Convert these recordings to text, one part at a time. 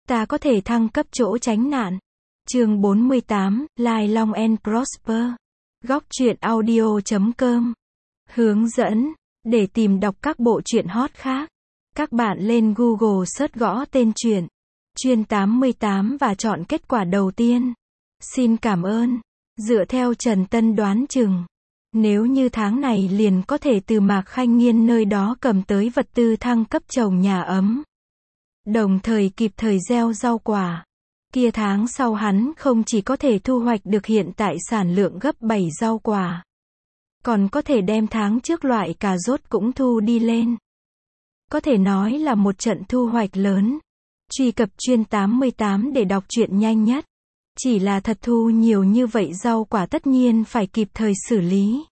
ta có thể thăng cấp chỗ tránh nạn. Chương 48, Live Long and Prosper. Góc truyện audio.com. Hướng dẫn. Để tìm đọc các bộ truyện hot khác, các bạn lên Google search gõ tên truyện Chuyên 88 và chọn kết quả đầu tiên. Xin cảm ơn. Dựa theo Trần Tân đoán chừng, nếu như tháng này liền có thể từ Mạc Khanh Nghiên nơi đó cầm tới vật tư thăng cấp trồng nhà ấm, đồng thời kịp thời gieo rau quả, kia tháng sau hắn không chỉ có thể thu hoạch được hiện tại sản lượng gấp 7 rau quả, còn có thể đem tháng trước loại cà rốt cũng thu đi lên. Có thể nói là một trận thu hoạch lớn. Truy cập Chuyên 88 để đọc truyện nhanh nhất. Chỉ là thật thu nhiều như vậy rau quả tất nhiên phải kịp thời xử lý.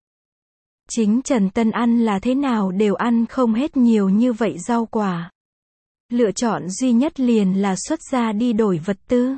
Chính Trần Tân ăn là thế nào đều ăn không hết nhiều như vậy rau quả. Lựa chọn duy nhất liền là xuất ra đi đổi vật tư.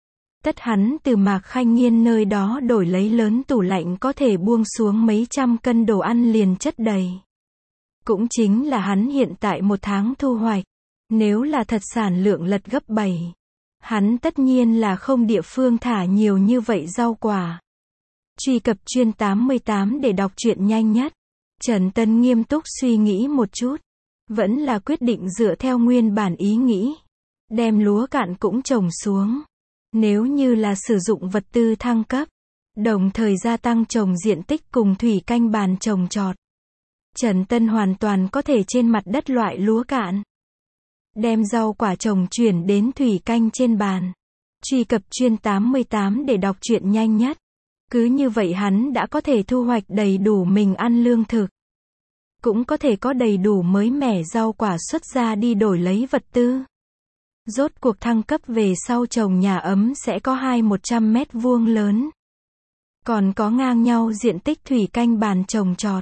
Tất hắn từ Mạc Khanh Nghiên nơi đó đổi lấy lớn tủ lạnh có thể buông xuống mấy trăm cân đồ ăn liền chất đầy. Cũng chính là hắn hiện tại một tháng thu hoạch. Nếu là thật sản lượng lật gấp 7, hắn tất nhiên là không địa phương thả nhiều như vậy rau quả. Truy cập Chuyên 88 để đọc truyện nhanh nhất. Trần Tân nghiêm túc suy nghĩ một chút, vẫn là quyết định dựa theo nguyên bản ý nghĩ, đem lúa cạn cũng trồng xuống. Nếu như là sử dụng vật tư thăng cấp, đồng thời gia tăng trồng diện tích cùng thủy canh bàn trồng trọt, Trần Tân hoàn toàn có thể trên mặt đất loại lúa cạn, đem rau quả trồng chuyển đến thủy canh trên bàn. Truy cập Chuyên 88 để đọc truyện nhanh nhất. Cứ như vậy hắn đã có thể thu hoạch đầy đủ mình ăn lương thực, cũng có thể có đầy đủ mới mẻ rau quả xuất ra đi đổi lấy vật tư. Rốt cuộc thăng cấp về sau trồng nhà ấm sẽ có 100 mét vuông lớn, còn có ngang nhau diện tích thủy canh bàn trồng trọt,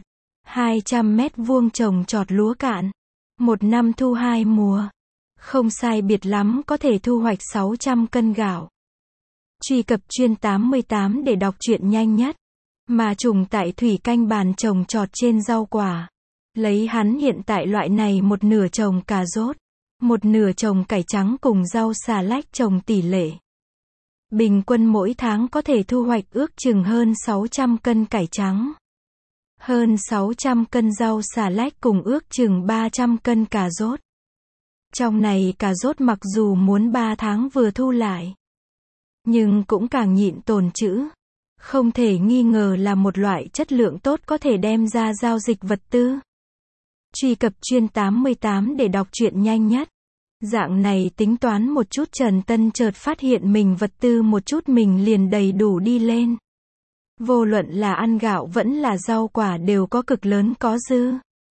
200 mét vuông trồng trọt lúa cạn. Một năm thu 2 mùa, không sai biệt lắm có thể thu hoạch 600 cân gạo. Truy cập Chuyên 88 để đọc truyện nhanh nhất. Mà trùng tại thủy canh bàn trồng trọt trên rau quả, lấy hắn hiện tại loại này một nửa trồng cà rốt, một nửa trồng cải trắng cùng rau xà lách trồng tỷ lệ, bình quân mỗi tháng có thể thu hoạch ước chừng hơn 600 cân cải trắng, hơn 600 cân rau xà lách cùng ước chừng 300 cân cà rốt. Trong này cà rốt mặc dù muốn 3 tháng vừa thu lại, nhưng cũng càng nhịn tồn trữ. Không thể nghi ngờ là một loại chất lượng tốt có thể đem ra giao dịch vật tư. Truy cập Chuyên 88 để đọc truyện nhanh nhất. Dạng này tính toán một chút Trần Tân chợt phát hiện mình vật tư một chút mình liền đầy đủ đi lên. Vô luận là ăn gạo vẫn là rau quả đều có cực lớn có dư.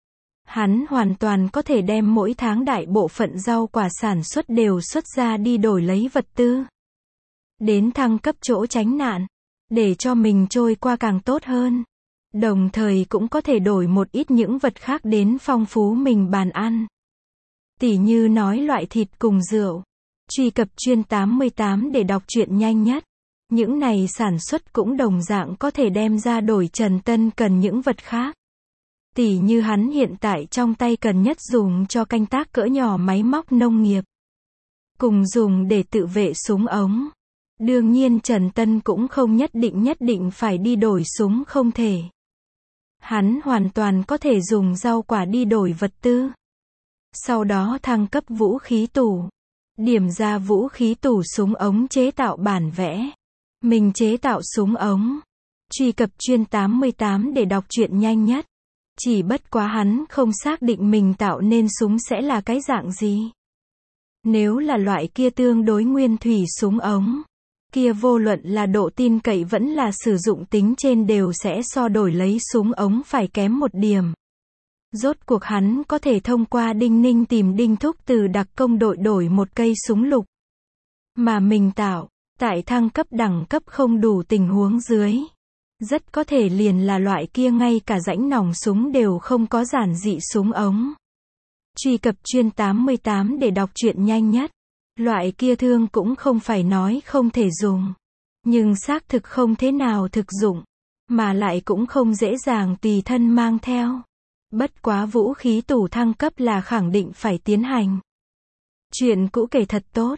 Hắn hoàn toàn có thể đem mỗi tháng đại bộ phận rau quả sản xuất đều xuất ra đi đổi lấy vật tư. Đến thăng cấp chỗ tránh nạn, để cho mình trôi qua càng tốt hơn. Đồng thời cũng có thể đổi một ít những vật khác đến phong phú mình bàn ăn. Tỉ như nói loại thịt cùng rượu. Truy cập Chuyên 88 để đọc truyện nhanh nhất. Những này sản xuất cũng đồng dạng có thể đem ra đổi Trần Tân cần những vật khác. Tỉ như hắn hiện tại trong tay cần nhất dùng cho canh tác cỡ nhỏ máy móc nông nghiệp, cùng dùng để tự vệ súng ống. Đương nhiên Trần Tân cũng không nhất định phải đi đổi súng không thể. Hắn hoàn toàn có thể dùng rau quả đi đổi vật tư. Sau đó thăng cấp vũ khí tủ. Điểm ra vũ khí tủ súng ống chế tạo bản vẽ. Mình chế tạo súng ống. Truy cập Chuyên 88 để đọc truyện nhanh nhất. Chỉ bất quá hắn không xác định mình tạo nên súng sẽ là cái dạng gì. Nếu là loại kia tương đối nguyên thủy súng ống, kia vô luận là độ tin cậy vẫn là sử dụng tính trên đều sẽ so đổi lấy súng ống phải kém một điểm. Rốt cuộc hắn có thể thông qua Đinh Ninh tìm Đinh Thúc từ đặc công đội đổi một cây súng lục mà mình tạo, tại thăng cấp đẳng cấp không đủ tình huống dưới, rất có thể liền là loại kia ngay cả rãnh nòng súng đều không có giản dị súng ống. Truy cập Chuyên 88 để đọc truyện nhanh nhất. Loại kia thương cũng không phải nói không thể dùng, nhưng xác thực không thế nào thực dụng, mà lại cũng không dễ dàng tùy thân mang theo. Bất quá vũ khí tủ thăng cấp là khẳng định phải tiến hành. Chuyện cũ kể thật tốt.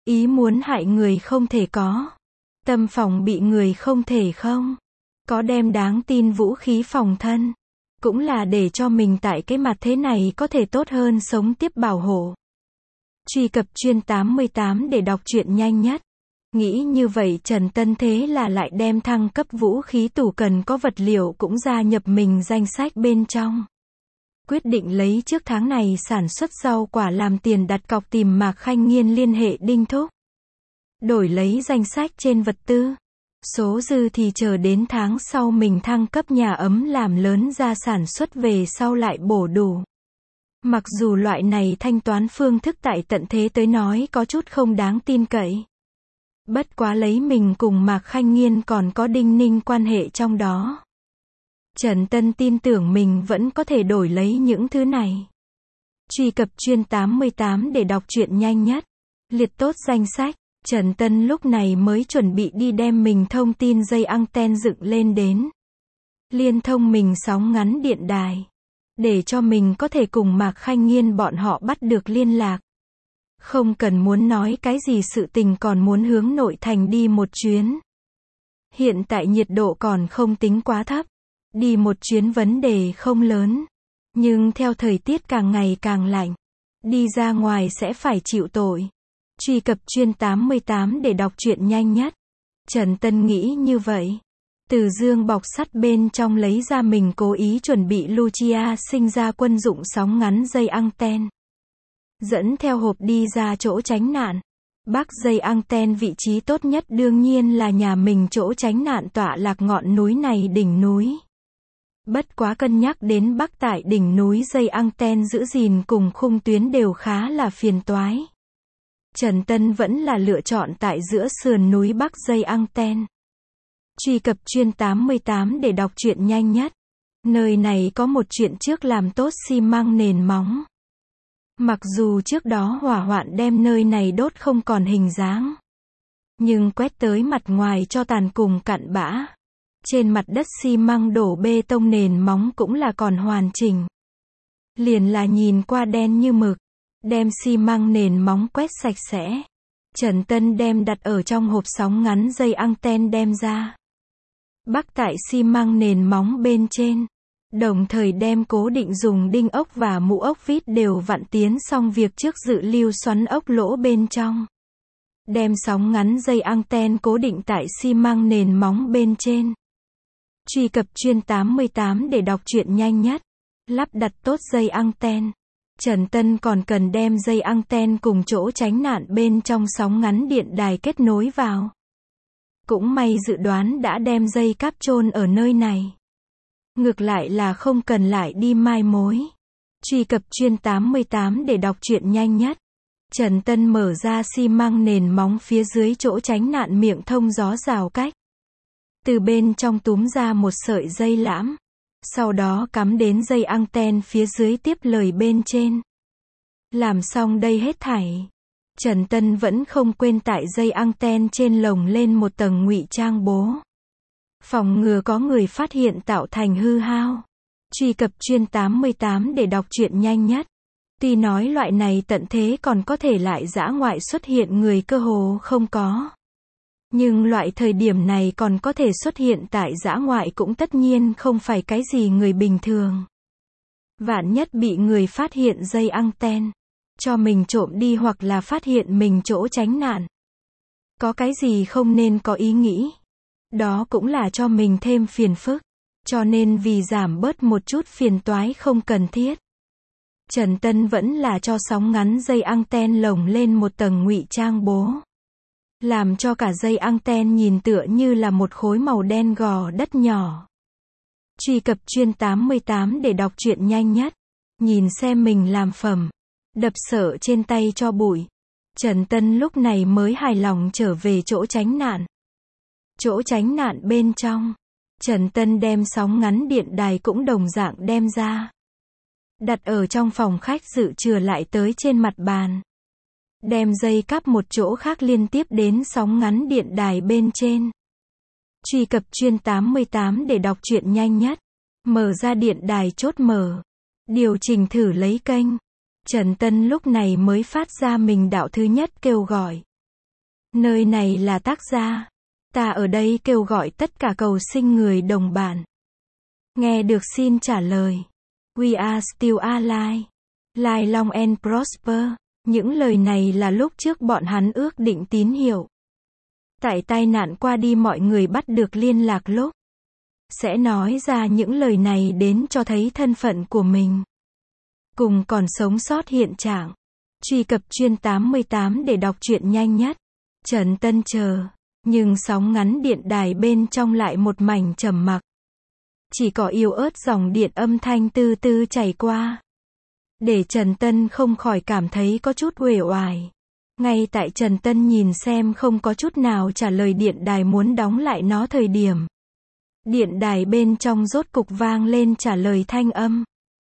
Ý muốn hại người không thể có. Tâm phòng bị người không thể không. Có đem đáng tin vũ khí phòng thân. Cũng là để cho mình tại cái mặt thế này có thể tốt hơn sống tiếp bảo hộ. Truy cập chuyên 88 để đọc truyện nhanh nhất. Nghĩ như vậy Trần Tân thế là lại đem thăng cấp vũ khí tủ cần có vật liệu cũng gia nhập mình danh sách bên trong. Quyết định lấy trước tháng này sản xuất rau quả làm tiền đặt cọc tìm Mạc Khanh Nghiên liên hệ Đinh Thúc. Đổi lấy danh sách trên vật tư. Số dư thì chờ đến tháng sau mình thăng cấp nhà ấm làm lớn ra sản xuất về sau lại bổ đủ. Mặc dù loại này thanh toán phương thức tại tận thế tới nói có chút không đáng tin cậy. Bất quá lấy mình cùng Mạc Khanh Nghiên còn có Đinh Ninh quan hệ trong đó. Trần Tân tin tưởng mình vẫn có thể đổi lấy những thứ này. Truy cập chuyên 88 để đọc truyện nhanh nhất. Liệt tốt danh sách. Trần Tân lúc này mới chuẩn bị đi đem mình thông tin dây anten dựng lên đến. Liên thông mình sóng ngắn điện đài. Để cho mình có thể cùng Mạc Khanh Nghiên bọn họ bắt được liên lạc. Không cần muốn nói cái gì sự tình còn muốn hướng nội thành đi một chuyến. Hiện tại nhiệt độ còn không tính quá thấp. Đi một chuyến vấn đề không lớn. Nhưng theo thời tiết càng ngày càng lạnh. Đi ra ngoài sẽ phải chịu tội. Truy cập chuyên 88 để đọc truyện nhanh nhất. Trần Tân nghĩ như vậy. Từ dương bọc sắt bên trong lấy ra mình cố ý chuẩn bị Lucia sinh ra quân dụng sóng ngắn dây anten. Dẫn theo hộp đi ra chỗ tránh nạn. Bắc dây anten vị trí tốt nhất đương nhiên là nhà mình chỗ tránh nạn tọa lạc ngọn núi này đỉnh núi. Bất quá cân nhắc đến Bắc tại đỉnh núi dây anten giữ gìn cùng khung tuyến đều khá là phiền toái. Trần Tân vẫn là lựa chọn tại giữa sườn núi Bắc dây anten. Truy cập chuyên 88 để đọc truyện nhanh nhất. Nơi này có một chuyện trước làm tốt xi măng nền móng. Mặc dù trước đó hỏa hoạn đem nơi này đốt không còn hình dáng. Nhưng quét tới mặt ngoài cho tàn cùng cặn bã. Trên mặt đất xi măng đổ bê tông nền móng cũng là còn hoàn chỉnh. Liền là nhìn qua đen như mực. Đem xi măng nền móng quét sạch sẽ. Trần Tân đem đặt ở trong hộp sóng ngắn dây anten đem ra. Bắc tại xi măng nền móng bên trên. Đồng thời đem cố định dùng đinh ốc và mũ ốc vít đều vặn tiến xong việc trước dự lưu xoắn ốc lỗ bên trong. Đem sóng ngắn dây anten cố định tại xi măng nền móng bên trên. Truy cập chuyên 88 để đọc truyện nhanh nhất. Lắp đặt tốt dây anten. Trần Tân còn cần đem dây anten cùng chỗ tránh nạn bên trong sóng ngắn điện đài kết nối vào. Cũng may dự đoán đã đem dây cáp chôn ở nơi này. Ngược lại là không cần lại đi mai mối. Truy cập chuyên 88 để đọc truyện nhanh nhất. Trần Tân mở ra xi măng nền móng phía dưới chỗ tránh nạn miệng thông gió rào cách. Từ bên trong túm ra một sợi dây lãm. Sau đó cắm đến dây anten phía dưới tiếp lời bên trên. Làm xong đây hết thảy. Trần Tân vẫn không quên tại dây anten trên lồng lên một tầng ngụy trang bố. Phòng ngừa có người phát hiện tạo thành hư hao. Truy cập chuyên 88 để đọc truyện nhanh nhất. Tuy nói loại này tận thế còn có thể lại dã ngoại xuất hiện người cơ hồ không có. Nhưng loại thời điểm này còn có thể xuất hiện tại dã ngoại cũng tất nhiên không phải cái gì người bình thường. Vạn nhất bị người phát hiện dây anten, cho mình trộm đi hoặc là phát hiện mình chỗ tránh nạn. Có cái gì không nên có ý nghĩ. Đó cũng là cho mình thêm phiền phức. Cho nên vì giảm bớt một chút phiền toái không cần thiết. Trần Tân vẫn là cho sóng ngắn dây anten lồng lên một tầng ngụy trang bố. Làm cho cả dây anten nhìn tựa như là một khối màu đen gò đất nhỏ. Truy cập chuyên 88 để đọc truyện nhanh nhất. Nhìn xem mình làm phẩm. Đập sợ trên tay cho bụi. Trần Tân lúc này mới hài lòng trở về chỗ tránh nạn. Chỗ tránh nạn bên trong. Trần Tân đem sóng ngắn điện đài cũng đồng dạng đem ra. Đặt ở trong phòng khách dự trừ lại tới trên mặt bàn. Đem dây cáp một chỗ khác liên tiếp đến sóng ngắn điện đài bên trên. Truy cập chuyên 88 để đọc truyện nhanh nhất. Mở ra điện đài chốt mở. Điều chỉnh thử lấy kênh. Trần Tân lúc này mới phát ra mình đạo thứ nhất kêu gọi. Nơi này là tác gia. Ta ở đây kêu gọi tất cả cầu sinh người đồng bản. Nghe được xin trả lời. We are still alive. Live long and prosper. Những lời này là lúc trước bọn hắn ước định tín hiệu. Tại tai nạn qua đi mọi người bắt được liên lạc lúc. Sẽ nói ra những lời này đến cho thấy thân phận của mình. Cùng còn sống sót hiện trạng. Truy cập chuyên 88 để đọc truyện nhanh nhất. Trần Tân chờ. Nhưng sóng ngắn điện đài bên trong lại một mảnh trầm mặc. Chỉ có yếu ớt dòng điện âm thanh từ từ chảy qua. Để Trần Tân không khỏi cảm thấy có chút uể oải. Ngay tại Trần Tân nhìn xem không có chút nào trả lời điện đài muốn đóng lại nó thời điểm. Điện đài bên trong rốt cục vang lên trả lời thanh âm.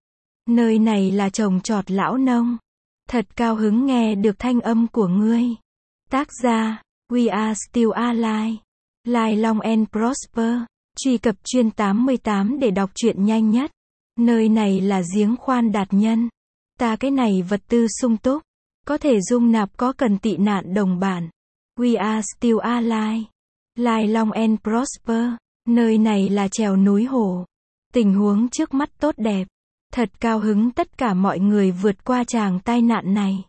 Nơi này là trồng trọt lão nông. Thật cao hứng nghe được thanh âm của ngươi. Tác gia, We are still alive. Live long and prosper. Truy cập chuyên 88 để đọc truyện nhanh nhất. Nơi này là giếng khoan đạt nhân. Ta cái này vật tư sung túc. Có thể dung nạp có cần tị nạn đồng bản. We are still alive. Live long and prosper. Nơi này là trèo núi hổ. Tình huống trước mắt tốt đẹp. Thật cao hứng tất cả mọi người vượt qua tràng tai nạn này.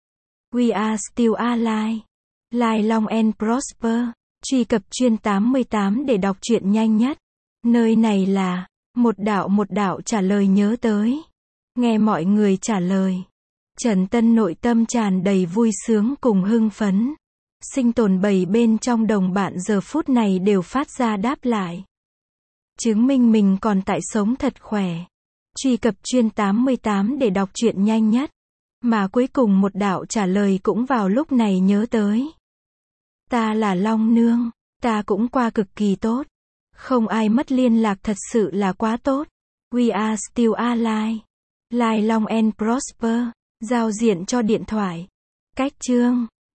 We are still alive. Live long and prosper. Truy cập chuyên 88 để đọc truyện nhanh nhất. Nơi này là một đạo trả lời nhớ tới. Nghe mọi người trả lời. Trần Tân nội tâm tràn đầy vui sướng cùng hưng phấn. Sinh tồn bầy bên trong đồng bạn giờ phút này đều phát ra đáp lại. Chứng minh mình còn tại sống thật khỏe. Truy cập chuyên 88 để đọc truyện nhanh nhất. Mà cuối cùng một đạo trả lời cũng vào lúc này nhớ tới. Ta là Long Nương. Ta cũng qua cực kỳ tốt. Không ai mất liên lạc thật sự là quá tốt. We are still alive. Live long and prosper. Giao diện cho điện thoại. Cách chương